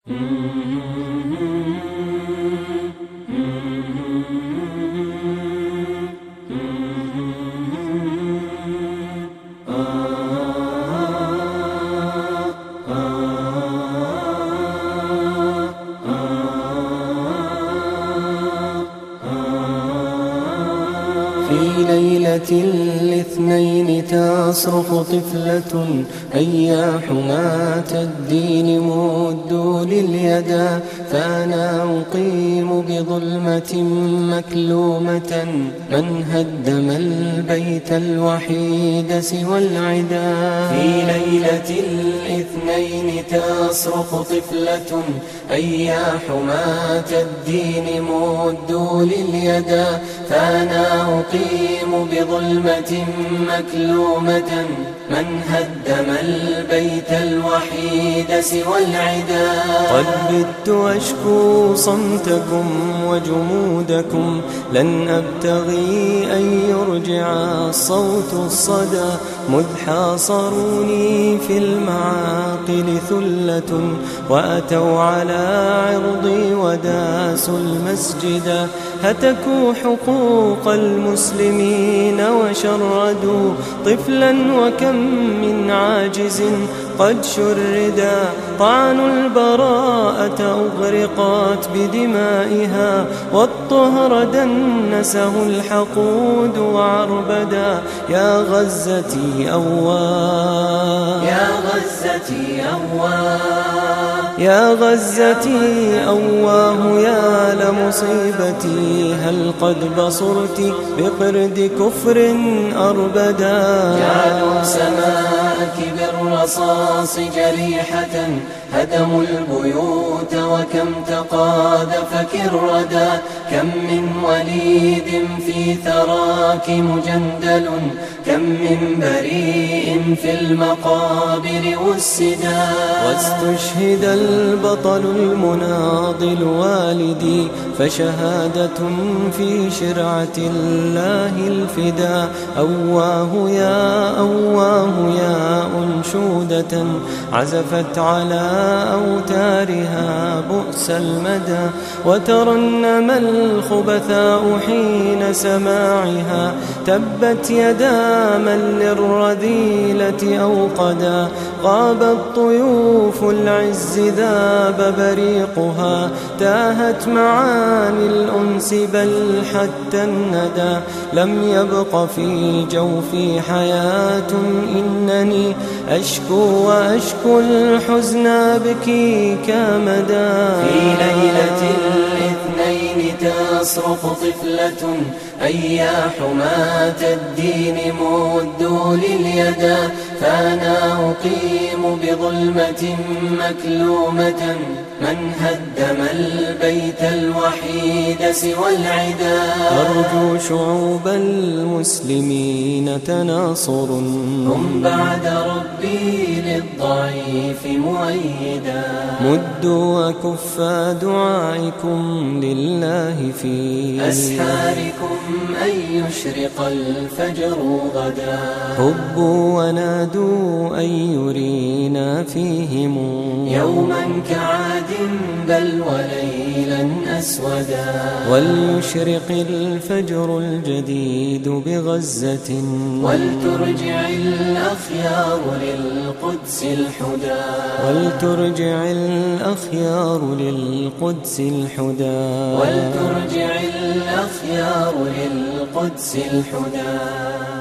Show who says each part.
Speaker 1: في ليلة الاثنين تصرخ طفلة أيا حماة الدين مدوا لليدا، فأنا أقيم بظلمة مكلومة من هدم البيت الوحيد سوى العدا. في ليلة الاثنين تصرخ طفلة أيا حماة الدين مدوا لليدا، فأنا أقيم بظلمة مكلومة من هدم البيت الوحيد سوى العدا. قد بت أشكو صمتكم وجمودكم، لن أبتغي أن يرجع الصوت الصدى، مذ حاصروني في المعاقل ثلة وأتوا على عرضي وداسوا المسجدا، هتكوا حقوق المسلمين وشردوا طفلا وكم من عاجز قد شردا، طعنوا البراءة أغرقت بدمائها، والطهر دنسه الحقود وعربدا. يا غزتي أواه يا غزتي أواه يا غزتي أواه يا لمصيبتي، هل قد بصرت بقرد كفر أربدا. جعلوا سماءك بالرصاص جريحة، هدموا البيوت وكم تقاذف كردا، كم من وليد في ثراك مجندل، كم من بريء في المقابر والسدا. واستشهد البطل المناضل والدي، فشهادة في شرعة الله الفدا. أواه يا أنشودة عزفت على أوتارها بؤس المدى، وترنم الخبثاء حين سماعها، تبت يدا من للرذيلة أوقدا. غابت طيوف العز ذاب بريقها، تاهت معاني الأنس بل حتى الندى، لم يبق في جوفي حياة إنني أشكو وأشكو الحزن بكيك مدى. في ليلة الاثنين تصرخ طفلة أيا حماة الدين مدوا لليدا، فأنا أقيم بظلمة مكلومة من هدم البيت الوحيد سوى العدا. أرجو شعوب المسلمين تناصر، هم بعد ربي للضعيف مؤيدا، مدوا وكف دعائكم لله في أسحاركم أن يشرق الفجر غدا. هبوا ونادوا أن يرينا فيهم يوما كعاد بل وليلا أسودا، وليشرق الفجر الجديد بغزة، ولترجع الأخيار للقدس الحدى، ولترجع الأخيار للقدس الحدى، ولترجع الأخيار للقدس الحدى.